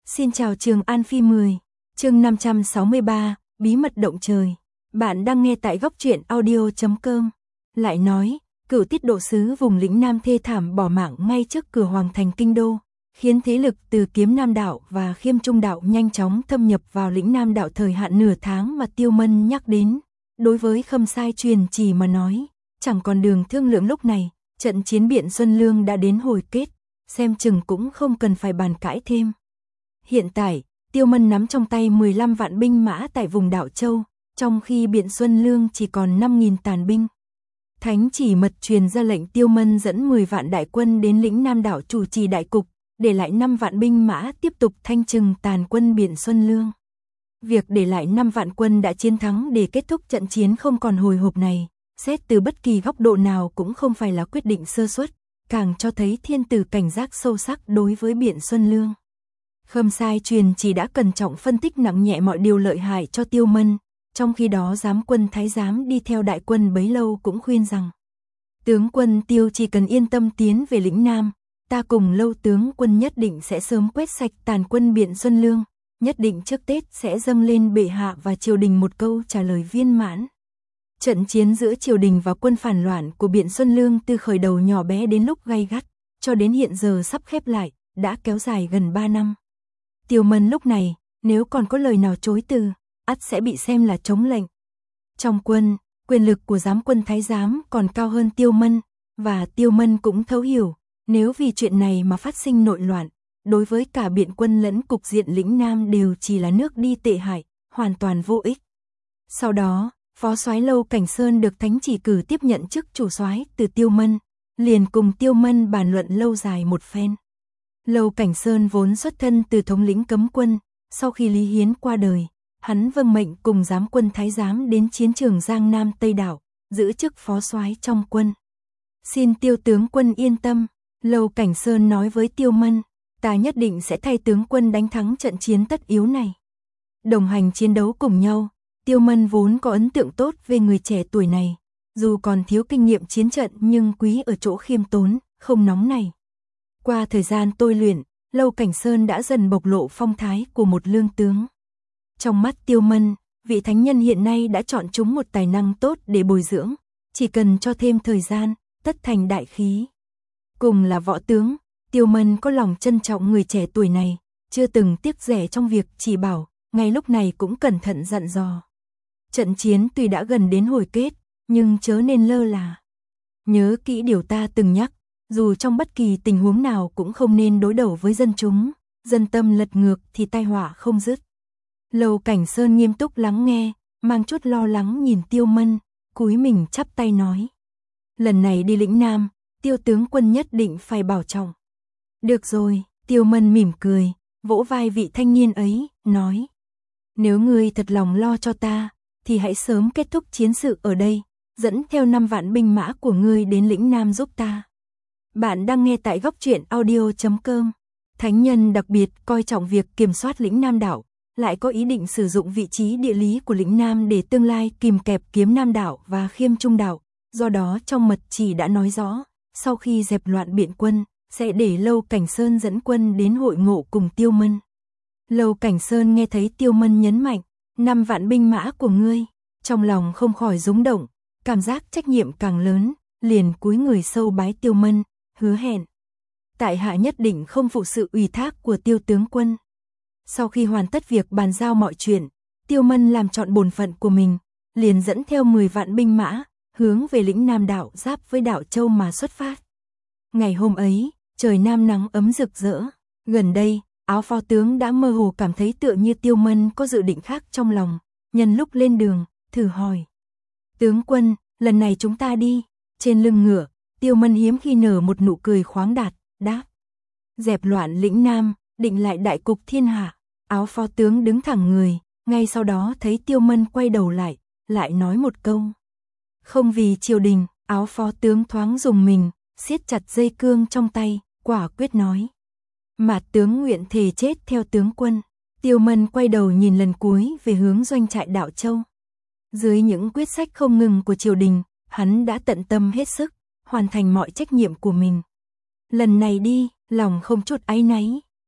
Xin chào Trường An Phi 10, chương 563, Bí mật động trời. Bạn đang nghe tại góc truyện audio.com. Lại nói, Cửu Tiết độ sứ vùng lĩnh Nam thê thảm bỏ mạng ngay trước cửa hoàng thành kinh đô, khiến thế lực từ Kiếm Nam đạo và Khiêm Trung đạo nhanh chóng thâm nhập vào lĩnh Nam đạo thời hạn nửa tháng mà Tiêu Mân nhắc đến. Đối với Khâm Sai truyền chỉ mà nói, chẳng còn đường thương lượng lúc này, trận chiến Biện Xuân Lương đã đến hồi kết, xem chừng cũng không cần phải bàn cãi thêm. Hiện tại, Tiêu Mân nắm trong tay 15 vạn binh mã tại vùng đảo Châu, trong khi Biện Xuân Lương chỉ còn 5.000 tàn binh. Thánh chỉ mật truyền ra lệnh Tiêu Mân dẫn 10 vạn đại quân đến lĩnh Nam đảo chủ trì đại cục, để lại 5 vạn binh mã tiếp tục thanh trừng tàn quân Biện Xuân Lương. Việc để lại 5 vạn quân đã chiến thắng để kết thúc trận chiến không còn hồi hộp này, xét từ bất kỳ góc độ nào cũng không phải là quyết định sơ suất, càng cho thấy thiên tử cảnh giác sâu sắc đối với Biện Xuân Lương. Khâm Sai truyền chỉ đã cẩn trọng phân tích nặng nhẹ mọi điều lợi hại cho Tiêu Mân, trong khi đó giám quân thái giám đi theo đại quân bấy lâu cũng khuyên rằng: tướng quân Tiêu chỉ cần yên tâm tiến về lĩnh Nam, ta cùng Lâu tướng quân nhất định sẽ sớm quét sạch tàn quân Biện Xuân Lương, nhất định trước Tết sẽ dâng lên bệ hạ và triều đình một câu trả lời viên mãn. Trận chiến giữa triều đình và quân phản loạn của Biện Xuân Lương từ khởi đầu nhỏ bé đến lúc gay gắt, cho đến hiện giờ sắp khép lại, đã kéo dài gần 3 năm. Tiêu Mân lúc này, nếu còn có lời nào chối từ, ắt sẽ bị xem là chống lệnh. Trong quân, quyền lực của giám quân thái giám còn cao hơn Tiêu Mân, và Tiêu Mân cũng thấu hiểu, nếu vì chuyện này mà phát sinh nội loạn, đối với cả biện quân lẫn cục diện lĩnh Nam đều chỉ là nước đi tệ hại, hoàn toàn vô ích. Sau đó, phó soái Lâu Cảnh Sơn được thánh chỉ cử tiếp nhận chức chủ soái từ Tiêu Mân, liền cùng Tiêu Mân bàn luận lâu dài một phen. Lâu Cảnh Sơn vốn xuất thân từ thống lĩnh cấm quân, sau khi Lý Hiến qua đời, hắn vâng mệnh cùng giám quân thái giám đến chiến trường Giang Nam Tây Đảo, giữ chức phó soái trong quân. Xin Tiêu tướng quân yên tâm, Lâu Cảnh Sơn nói với Tiêu Mân, ta nhất định sẽ thay tướng quân đánh thắng trận chiến tất yếu này. Đồng hành chiến đấu cùng nhau, Tiêu Mân vốn có ấn tượng tốt về người trẻ tuổi này, dù còn thiếu kinh nghiệm chiến trận nhưng quý ở chỗ khiêm tốn, không nóng này. Qua thời gian tôi luyện, Lâu Cảnh Sơn đã dần bộc lộ phong thái của một lương tướng. Trong mắt Tiêu Mân, vị thánh nhân hiện nay đã chọn chúng một tài năng tốt để bồi dưỡng, chỉ cần cho thêm thời gian, tất thành đại khí. Cùng là võ tướng, Tiêu Mân có lòng trân trọng người trẻ tuổi này, chưa từng tiếc rẻ trong việc chỉ bảo, ngay lúc này cũng cẩn thận dặn dò. Trận chiến tuy đã gần đến hồi kết, nhưng chớ nên lơ là. Nhớ kỹ điều ta từng nhắc, dù trong bất kỳ tình huống nào cũng không nên đối đầu với dân chúng, dân tâm lật ngược thì tai họa không dứt. Lâu Cảnh Sơn nghiêm túc lắng nghe, mang chút lo lắng nhìn Tiêu Mân, cúi mình chắp tay nói: lần này đi lĩnh Nam, Tiêu tướng quân nhất định phải bảo trọng. Được rồi, Tiêu Mân mỉm cười, vỗ vai vị thanh niên ấy, nói: nếu ngươi thật lòng lo cho ta, thì hãy sớm kết thúc chiến sự ở đây, dẫn theo 5 vạn binh mã của ngươi đến lĩnh Nam giúp ta. Bạn đang nghe tại góc truyện audio.com. Thánh nhân đặc biệt coi trọng việc kiểm soát lĩnh Nam đảo, lại có ý định sử dụng vị trí địa lý của lĩnh Nam để tương lai kìm kẹp Kiếm Nam đảo và Khiêm Trung đảo. Do đó trong mật chỉ đã nói rõ, sau khi dẹp loạn biện quân, sẽ để Lâu Cảnh Sơn dẫn quân đến hội ngộ cùng Tiêu Mân. Lâu Cảnh Sơn nghe thấy Tiêu Mân nhấn mạnh 5 vạn binh mã của ngươi, trong lòng không khỏi rúng động, cảm giác trách nhiệm càng lớn, liền cúi người sâu bái Tiêu Mân, hứa hẹn: tại hạ nhất định không phụ sự ủy thác của Tiêu tướng quân. Sau khi hoàn tất việc bàn giao mọi chuyện, Tiêu Mân làm trọn bổn phận của mình, liền dẫn theo 10 vạn binh mã, hướng về lĩnh Nam đảo giáp với đảo Châu mà xuất phát. Ngày hôm ấy, trời Nam nắng ấm rực rỡ. Gần đây, Áo Phó tướng đã mơ hồ cảm thấy tựa như Tiêu Mân có dự định khác trong lòng, nhân lúc lên đường, thử hỏi: tướng quân, lần này chúng ta đi. Trên lưng ngựa, Tiêu Mân hiếm khi nở một nụ cười khoáng đạt, đáp: dẹp loạn lĩnh Nam, định lại đại cục thiên hạ. Áo Phó tướng đứng thẳng người, ngay sau đó thấy Tiêu Mân quay đầu lại nói một câu: không vì triều đình. Áo Phó tướng thoáng rùng mình, siết chặt dây cương trong tay, quả quyết nói: mạt tướng nguyện thề chết theo tướng quân. Tiêu Mân quay đầu nhìn lần cuối về hướng doanh trại đảo Châu. Dưới những quyết sách không ngừng của triều đình, hắn đã tận tâm hết sức, hoàn thành mọi trách nhiệm của mình. Lần này đi, lòng không chút áy náy,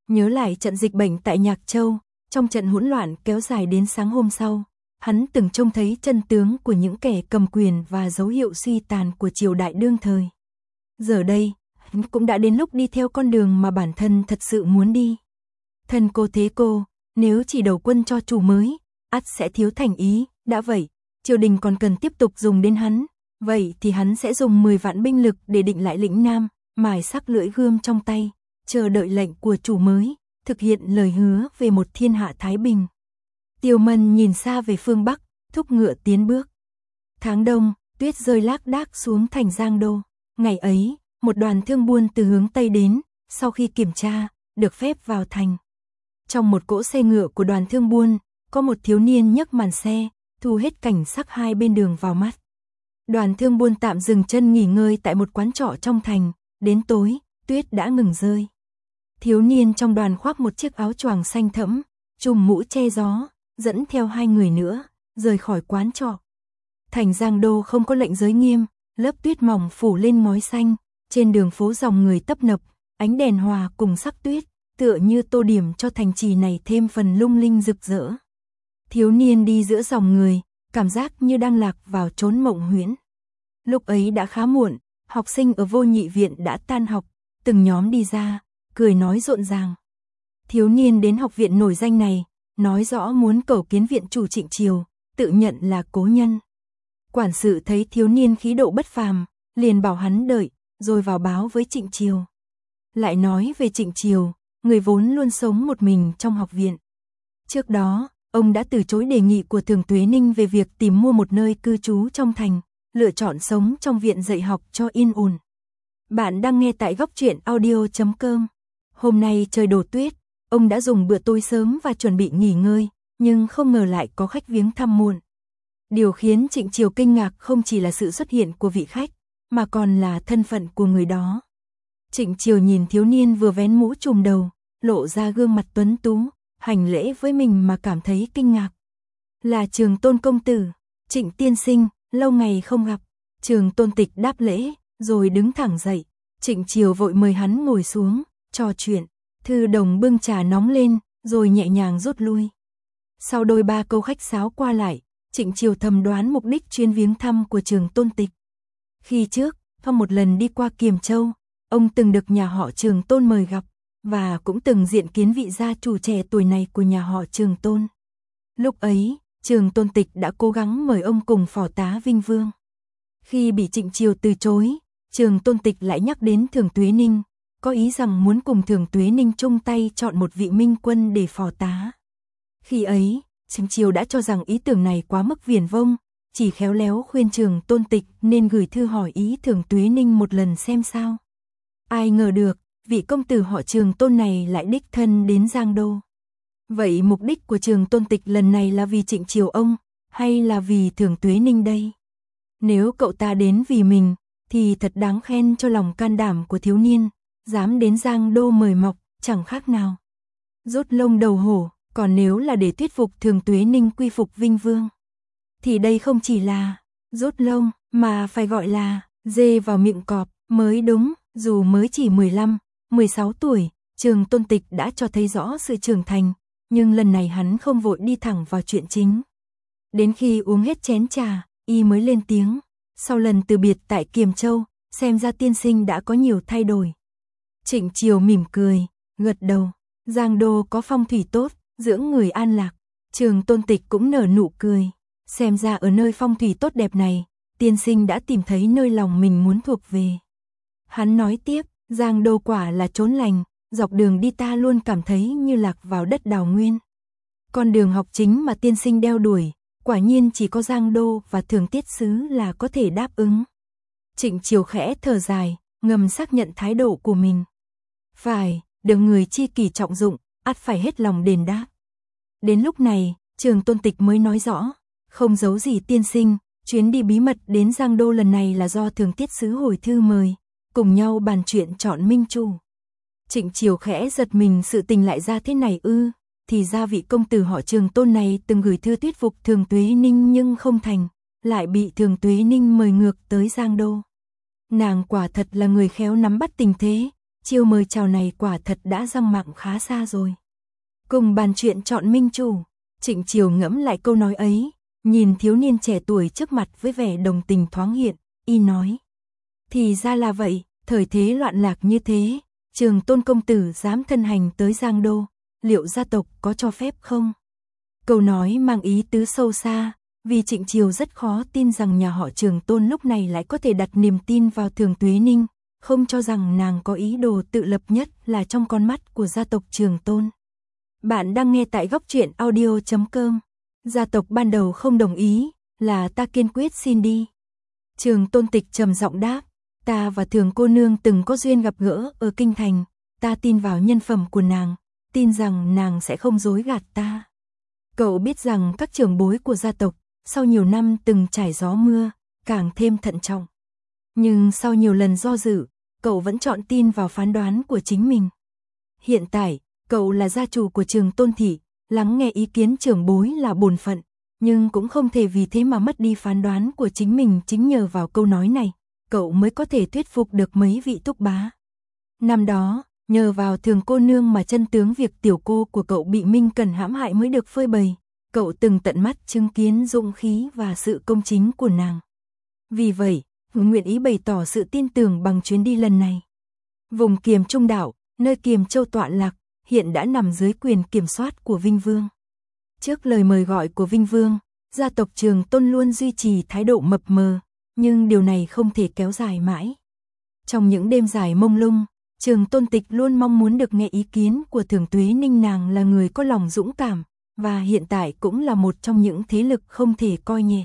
Nhớ lại trận dịch bệnh tại Nhạc Châu, trong trận hỗn loạn kéo dài đến sáng hôm sau, hắn từng trông thấy chân tướng của những kẻ cầm quyền và dấu hiệu suy tàn của triều đại đương thời. Giờ đây, hắn cũng đã đến lúc đi theo con đường mà bản thân thật sự muốn đi. Thân cô thế cô, nếu chỉ đầu quân cho chủ mới, ắt sẽ thiếu thành ý, đã vậy, triều đình còn cần tiếp tục dùng đến hắn, vậy thì hắn sẽ dùng 10 vạn binh lực để định lại lĩnh Nam, mài sắc lưỡi gươm trong tay, chờ đợi lệnh của chủ mới, thực hiện lời hứa về một thiên hạ thái bình. Tiêu Mân nhìn xa về phương Bắc, thúc ngựa tiến bước. Tháng đông, tuyết rơi lác đác xuống thành Giang Đô. Ngày ấy, một đoàn thương buôn từ hướng Tây đến, sau khi kiểm tra, được phép vào thành. Trong một cỗ xe ngựa của đoàn thương buôn, có một thiếu niên nhấc màn xe, thu hết cảnh sắc hai bên đường vào mắt. Đoàn thương buôn tạm dừng chân nghỉ ngơi tại một quán trọ trong thành, đến tối, tuyết đã ngừng rơi. Thiếu niên trong đoàn khoác một chiếc áo choàng xanh thẫm, trùm mũ che gió, dẫn theo 2 người nữa, rời khỏi quán trọ. Thành Giang Đô không có lệnh giới nghiêm, lớp tuyết mỏng phủ lên ngói xanh, trên đường phố dòng người tấp nập, ánh đèn hòa cùng sắc tuyết, tựa như tô điểm cho thành trì này thêm phần lung linh rực rỡ. Thiếu niên đi giữa dòng người, cảm giác như đang lạc vào chốn mộng huyễn. Lúc ấy đã khá muộn, học sinh ở Vô Nhị viện đã tan học, từng nhóm đi ra, cười nói rộn ràng. Thiếu niên đến học viện nổi danh này, nói rõ muốn cầu kiến viện chủ Trịnh Triều, tự nhận là cố nhân. Quản sự thấy thiếu niên khí độ bất phàm, liền bảo hắn đợi, rồi vào báo với Trịnh Triều. Lại nói về Trịnh Triều, người vốn luôn sống một mình trong học viện. Trước đó, ông đã từ chối đề nghị của Thường Tuế Ninh về việc tìm mua một nơi cư trú trong thành, lựa chọn sống trong viện dạy học cho yên ổn. Bạn đang nghe tại góc truyện audio.com. Hôm nay trời đổ tuyết, ông đã dùng bữa tối sớm và chuẩn bị nghỉ ngơi, nhưng không ngờ lại có khách viếng thăm muộn. Điều khiến Trịnh Triều kinh ngạc không chỉ là sự xuất hiện của vị khách, mà còn là thân phận của người đó. Trịnh Triều nhìn thiếu niên vừa vén mũ trùm đầu, lộ ra gương mặt tuấn tú, hành lễ với mình mà cảm thấy kinh ngạc. Là Trường Tôn công tử, Trịnh tiên sinh, lâu ngày không gặp. Trường Tôn Tịch đáp lễ, rồi đứng thẳng dậy. Trịnh Triều vội mời hắn ngồi xuống, trò chuyện. Thư đồng bưng trà nóng lên, rồi nhẹ nhàng rút lui. Sau đôi ba câu khách sáo qua lại, Trịnh Triều thầm đoán mục đích chuyến viếng thăm của Trường Tôn Tịch. Khi trước, trong một lần đi qua Kiềm Châu, ông từng được nhà họ Trường Tôn mời gặp, và cũng từng diện kiến vị gia chủ trẻ tuổi này của nhà họ Trường Tôn. Lúc ấy, Trường Tôn Tịch đã cố gắng mời ông cùng phò tá Vinh Vương. Khi bị Trịnh Triều từ chối, Trường Tôn Tịch lại nhắc đến Thường Tuế Ninh, có ý rằng muốn cùng Thường Tuế Ninh chung tay chọn một vị minh quân để phò tá. Khi ấy, Trịnh Triều đã cho rằng ý tưởng này quá mức viển vông, chỉ khéo léo khuyên Trường Tôn Tịch nên gửi thư hỏi ý Thường Tuế Ninh một lần xem sao. Ai ngờ được, vị công tử họ Trường Tôn này lại đích thân đến Giang Đô. Vậy mục đích của Trường Tôn Tịch lần này là vì Trịnh Triều ông, hay là vì Thường Tuế Ninh đây? Nếu cậu ta đến vì mình, thì thật đáng khen cho lòng can đảm của thiếu niên, dám đến Giang Đô mời mọc, chẳng khác nào rút lông đầu hổ, còn nếu là để thuyết phục Thường Tuế Ninh quy phục Vinh Vương, thì đây không chỉ là rút lông, mà phải gọi là dê vào miệng cọp mới đúng. Dù mới chỉ 15, 16 tuổi, Trường Tôn Tịch đã cho thấy rõ sự trưởng thành, nhưng lần này hắn không vội đi thẳng vào chuyện chính. Đến khi uống hết chén trà, y mới lên tiếng, sau lần từ biệt tại Kiềm Châu, xem ra tiên sinh đã có nhiều thay đổi. Trịnh Triều mỉm cười, gật đầu, Giang Đô có phong thủy tốt, dưỡng người an lạc. Trường Tôn Tịch cũng nở nụ cười, xem ra ở nơi phong thủy tốt đẹp này, tiên sinh đã tìm thấy nơi lòng mình muốn thuộc về. Hắn nói tiếp, Giang Đô quả là chốn lành, dọc đường đi ta luôn cảm thấy như lạc vào đất đào nguyên. Con đường học chính mà tiên sinh đeo đuổi, quả nhiên chỉ có Giang Đô và Thường Tiết Sứ là có thể đáp ứng. Trịnh Triều khẽ thở dài, ngầm xác nhận thái độ của mình. Phải, được người chi kỷ trọng dụng, ắt phải hết lòng đền đáp. Đến lúc này, Trường Tôn Tịch mới nói rõ, không giấu gì tiên sinh, chuyến đi bí mật đến Giang Đô lần này là do Thường Tiết Sứ hồi thư mời, cùng nhau bàn chuyện chọn minh chủ. Trịnh Triều khẽ giật mình, sự tình lại ra thế này ư? Thì ra vị công tử họ Trường Tôn này từng gửi thư thuyết phục Thường Tuế Ninh nhưng không thành, lại bị Thường Tuế Ninh mời ngược tới Giang Đô. Nàng quả thật là người khéo nắm bắt tình thế, chiêu mời chào này quả thật đã răng mặng khá xa rồi. Cùng bàn chuyện chọn minh chủ, Trịnh Chiều ngẫm lại câu nói ấy, nhìn thiếu niên trẻ tuổi trước mặt với vẻ đồng tình thoáng hiện, y nói. Thì ra là vậy, thời thế loạn lạc như thế, Trường Tôn công tử dám thân hành tới Giang Đô, liệu gia tộc có cho phép không? Câu nói mang ý tứ sâu xa, vì Trịnh Chiều rất khó tin rằng nhà họ Trường Tôn lúc này lại có thể đặt niềm tin vào Thường Tuế Ninh, không cho rằng nàng có ý đồ tự lập nhất là trong con mắt của gia tộc Trường Tôn. Bạn đang nghe tại góc truyện audio.com. Gia tộc ban đầu không đồng ý, là ta kiên quyết xin đi. Trường Tôn Tịch trầm giọng đáp, ta và Thường cô nương từng có duyên gặp gỡ ở kinh thành, ta tin vào nhân phẩm của nàng, tin rằng nàng sẽ không dối gạt ta. Cậu biết rằng các trưởng bối của gia tộc, sau nhiều năm từng trải gió mưa, càng thêm thận trọng. Nhưng sau nhiều lần do dự, cậu vẫn chọn tin vào phán đoán của chính mình. Hiện tại, cậu là gia chủ của Trường Tôn thị, lắng nghe ý kiến trưởng bối là bổn phận, nhưng cũng không thể vì thế mà mất đi phán đoán của chính mình. Chính nhờ vào câu nói này, cậu mới có thể thuyết phục được mấy vị thúc bá. Năm đó, nhờ vào Thường cô nương mà chân tướng việc tiểu cô của cậu bị Minh Cần hãm hại mới được phơi bày, cậu từng tận mắt chứng kiến dũng khí và sự công chính của nàng. Vì vậy, nguyện ý bày tỏ sự tin tưởng bằng chuyến đi lần này. Vùng Kiềm Trung đảo, nơi Kiềm Châu tọa lạc, hiện đã nằm dưới quyền kiểm soát của Vinh Vương. Trước lời mời gọi của Vinh Vương, gia tộc Trường Tôn luôn duy trì thái độ mập mờ, nhưng điều này không thể kéo dài mãi. Trong những đêm dài mông lung, Trường Tôn Tịch luôn mong muốn được nghe ý kiến của Thường Tuế Ninh. Nàng là người có lòng dũng cảm, và hiện tại cũng là một trong những thế lực không thể coi nhẹ.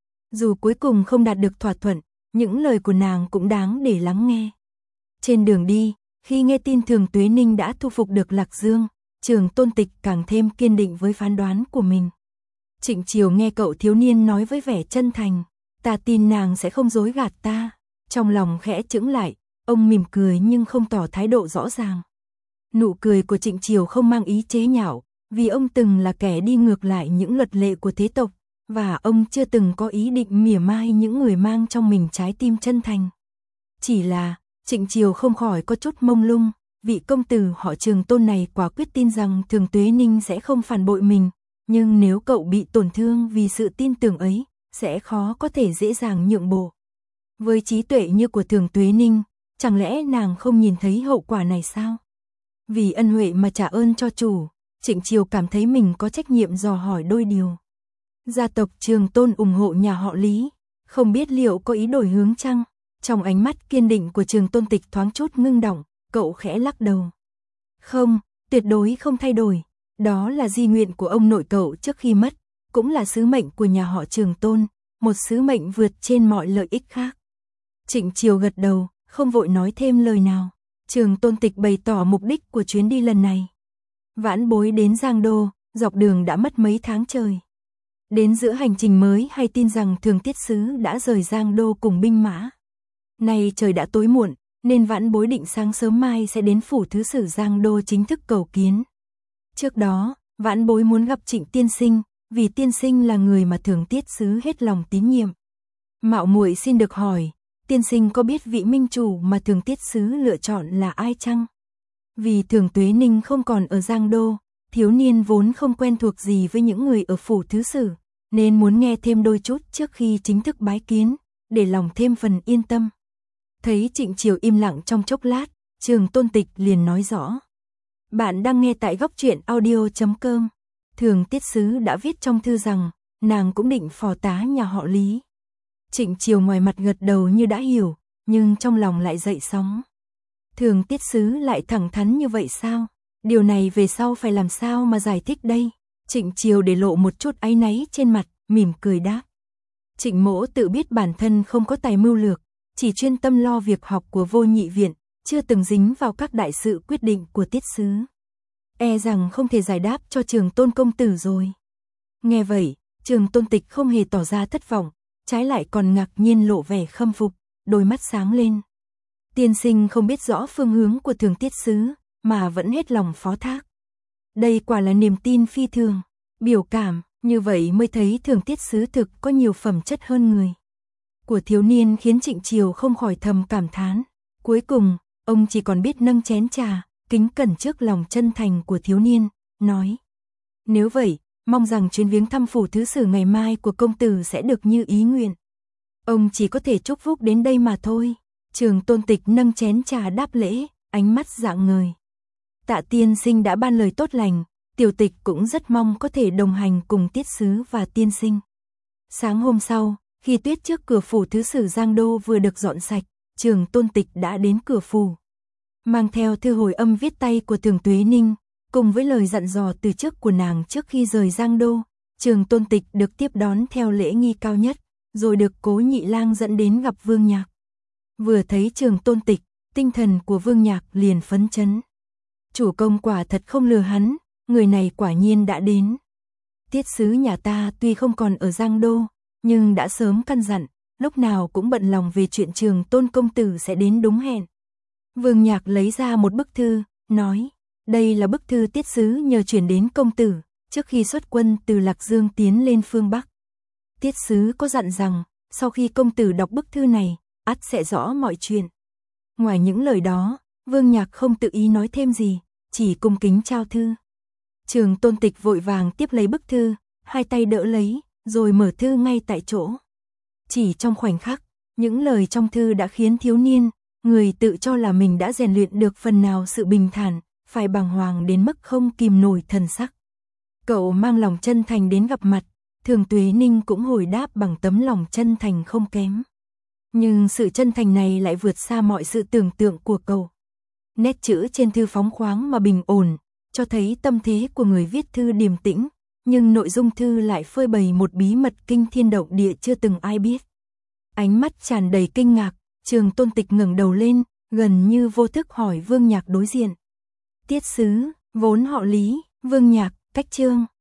Dù cuối cùng không đạt được thỏa thuận, những lời của nàng cũng đáng để lắng nghe. Trên đường đi, khi nghe tin Thường Tuế Ninh đã thu phục được Lạc Dương, Trường Tôn Tịch càng thêm kiên định với phán đoán của mình. Trịnh Chiều nghe cậu thiếu niên nói với vẻ chân thành, ta tin nàng sẽ không dối gạt ta. Trong lòng khẽ chững lại, ông mỉm cười nhưng không tỏ thái độ rõ ràng. Nụ cười của Trịnh Chiều không mang ý chế nhạo, vì ông từng là kẻ đi ngược lại những luật lệ của thế tộc, và ông chưa từng có ý định mỉa mai những người mang trong mình trái tim chân thành. Chỉ là, Trịnh Chiều không khỏi có chút mông lung, vị công tử họ Trường Tôn này quả quyết tin rằng Thường Tuế Ninh sẽ không phản bội mình, nhưng nếu cậu bị tổn thương vì sự tin tưởng ấy, sẽ khó có thể dễ dàng nhượng bộ. Với trí tuệ như của Thường Tuế Ninh, chẳng lẽ nàng không nhìn thấy hậu quả này sao? Vì ân huệ mà trả ơn cho chủ, Trịnh Chiều cảm thấy mình có trách nhiệm dò hỏi đôi điều. Gia tộc Trường Tôn ủng hộ nhà họ Lý, không biết liệu có ý đổi hướng chăng? Trong ánh mắt kiên định của Trường Tôn Tịch thoáng chút ngưng động, cậu khẽ lắc đầu. Không, tuyệt đối không thay đổi. Đó là di nguyện của ông nội cậu trước khi mất, cũng là sứ mệnh của nhà họ Trường Tôn, một sứ mệnh vượt trên mọi lợi ích khác. Trịnh Chiều gật đầu, không vội nói thêm lời nào. Trường Tôn Tịch bày tỏ mục đích của chuyến đi lần này. Vãn bối đến Giang Đô, dọc đường đã mất mấy tháng trời. Đến giữa hành trình mới hay tin rằng Thường Tiết Sứ đã rời Giang Đô cùng binh mã. Nay trời đã tối muộn, nên vãn bối định sáng sớm mai sẽ đến phủ thứ sử Giang Đô chính thức cầu kiến. Trước đó, vãn bối muốn gặp Trịnh tiên sinh, vì tiên sinh là người mà Thường Tiết Sứ hết lòng tín nhiệm. Mạo muội xin được hỏi, tiên sinh có biết vị minh chủ mà Thường Tiết Sứ lựa chọn là ai chăng? Vì Thường Tuế Ninh không còn ở Giang Đô, thiếu niên vốn không quen thuộc gì với những người ở phủ thứ sử, nên muốn nghe thêm đôi chút trước khi chính thức bái kiến, để lòng thêm phần yên tâm. Thấy Trịnh Chiều im lặng trong chốc lát, Trường Tôn Tịch liền nói rõ. Bạn đang nghe tại góc truyện audio.com. Thường Tiết Sứ đã viết trong thư rằng, nàng cũng định phò tá nhà họ Lý. Trịnh Chiều ngoài mặt gật đầu như đã hiểu, nhưng trong lòng lại dậy sóng. Thường Tiết Sứ lại thẳng thắn như vậy sao? Điều này về sau phải làm sao mà giải thích đây? Trịnh Chiều để lộ một chút áy náy trên mặt, mỉm cười đáp. Trịnh mỗ tự biết bản thân không có tài mưu lược, chỉ chuyên tâm lo việc học của Vô Nhị viện, chưa từng dính vào các đại sự quyết định của Tiết Sứ. E rằng không thể giải đáp cho Trường Tôn công tử rồi. Nghe vậy, Trường Tôn Tịch không hề tỏ ra thất vọng, trái lại còn ngạc nhiên lộ vẻ khâm phục, đôi mắt sáng lên. Tiên sinh không biết rõ phương hướng của Thường Tiết Sứ, mà vẫn hết lòng phó thác. Đây quả là niềm tin phi thường, biểu cảm, như vậy mới thấy Thường Tiết Sứ thực có nhiều phẩm chất hơn người. Của thiếu niên khiến Trịnh Chiều không khỏi thầm cảm thán. Cuối cùng, ông chỉ còn biết nâng chén trà, kính cẩn trước lòng chân thành của thiếu niên, nói. Nếu vậy, mong rằng chuyến viếng thăm phủ thứ sử ngày mai của công tử sẽ được như ý nguyện. Ông chỉ có thể chúc phúc đến đây mà thôi. Trường Tôn Tịch nâng chén trà đáp lễ, ánh mắt rạng ngời. Tạ tiên sinh đã ban lời tốt lành, tiểu tịch cũng rất mong có thể đồng hành cùng tiết sứ và tiên sinh. Sáng hôm sau, khi tuyết trước cửa phủ thứ sử Giang Đô vừa được dọn sạch, Trường Tôn Tịch đã đến cửa phủ. Mang theo thư hồi âm viết tay của Thường Tuế Ninh, cùng với lời dặn dò từ trước của nàng trước khi rời Giang Đô, Trường Tôn Tịch được tiếp đón theo lễ nghi cao nhất, rồi được Cố Nhị Lang dẫn đến gặp Vương Nhạc. Vừa thấy Trường Tôn Tịch, tinh thần của Vương Nhạc liền phấn chấn. Chủ công quả thật không lừa hắn, người này quả nhiên đã đến. Tiết sứ nhà ta tuy không còn ở Giang Đô, nhưng đã sớm căn dặn, lúc nào cũng bận lòng về chuyện Trường Tôn công tử sẽ đến đúng hẹn. Vương Nhạc lấy ra một bức thư, nói, đây là bức thư tiết sứ nhờ chuyển đến công tử, trước khi xuất quân từ Lạc Dương tiến lên phương Bắc. Tiết sứ có dặn rằng, sau khi công tử đọc bức thư này, ắt sẽ rõ mọi chuyện. Ngoài những lời đó, Vương Nhạc không tự ý nói thêm gì, chỉ cung kính trao thư. Trường Tôn Tịch vội vàng tiếp lấy bức thư, hai tay đỡ lấy, rồi mở thư ngay tại chỗ. Chỉ trong khoảnh khắc, những lời trong thư đã khiến thiếu niên, người tự cho là mình đã rèn luyện được phần nào sự bình thản, phải bàng hoàng đến mức không kìm nổi thần sắc. Cậu mang lòng chân thành đến gặp mặt, Thường Tuế Ninh cũng hồi đáp bằng tấm lòng chân thành không kém. Nhưng sự chân thành này lại vượt xa mọi sự tưởng tượng của cậu. Nét chữ trên thư phóng khoáng mà bình ổn, cho thấy tâm thế của người viết thư điềm tĩnh, nhưng nội dung thư lại phơi bày một bí mật kinh thiên động địa chưa từng ai biết. Ánh mắt tràn đầy kinh ngạc, Trường Tôn Tịch ngẩng đầu lên, gần như vô thức hỏi Vương Nhạc đối diện. Tiết sứ, vốn họ Lý, Vương Nhạc, cách Trương.